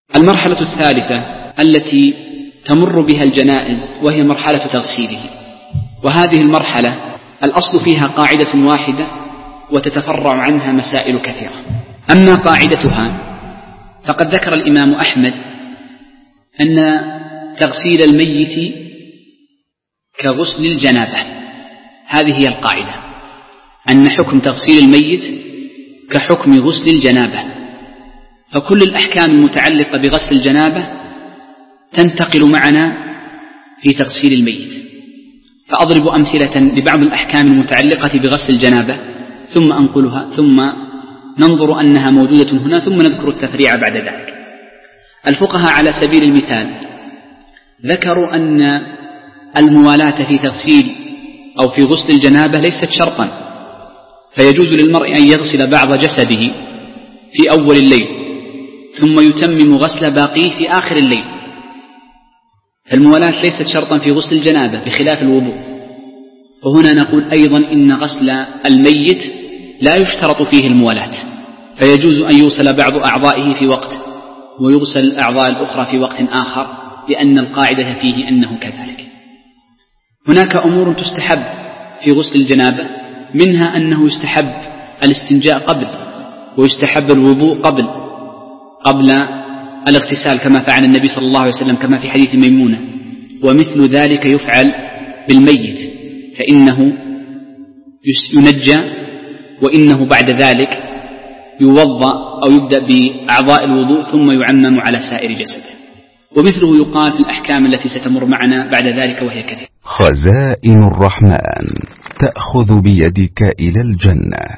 المرحلة الثالثة التي تمر بها الجنائز وهي مرحلة تغسيله، وهذه المرحلة الأصل فيها قاعدة واحدة وتتفرع عنها مسائل كثيرة. أما قاعدتها فقد ذكر الإمام أحمد أن تغسيل الميت كغسل الجنابة، هذه هي القاعدة، أن حكم تغسيل الميت كحكم غسل الجنابة، فكل الأحكام المتعلقة بغسل الجنابة تنتقل معنا في تغسيل الميت. فأضرب أمثلة لبعض الأحكام المتعلقة بغسل الجنابة ثم أنقلها، ثم ننظر أنها موجودة هنا، ثم نذكر التفريع بعد ذلك. الفقهاء على سبيل المثال ذكروا أن الموالاة في تغسيل أو في غسل الجنابة ليست شرطا، فيجوز للمرء أن يغسل بعض جسده في أول الليل ثم يتمم غسل باقيه في آخر الليل، فالموالاة ليست شرطا في غسل الجنابة بخلاف الوضوء. وهنا نقول أيضا إن غسل الميت لا يشترط فيه الموالاة، فيجوز أن يغسل بعض أعضائه في وقت ويغسل الأعضاء الأخرى في وقت آخر، لأن القاعدة فيه أنه كذلك. هناك أمور تستحب في غسل الجنابة، منها أنه يستحب الاستنجاء قبل، ويستحب الوضوء قبل الاغتسال كما فعل النبي صلى الله عليه وسلم كما في حديث ميمونة، ومثل ذلك يفعل بالميت، فإنه ينجى وإنه بعد ذلك يوضأ أو يبدأ بأعضاء الوضوء ثم يعمم على سائر جسده، ومثله يقال في الأحكام التي ستمر معنا بعد ذلك وهي كثيرة. خزائن الرحمن تأخذ بيدك إلى الجنة.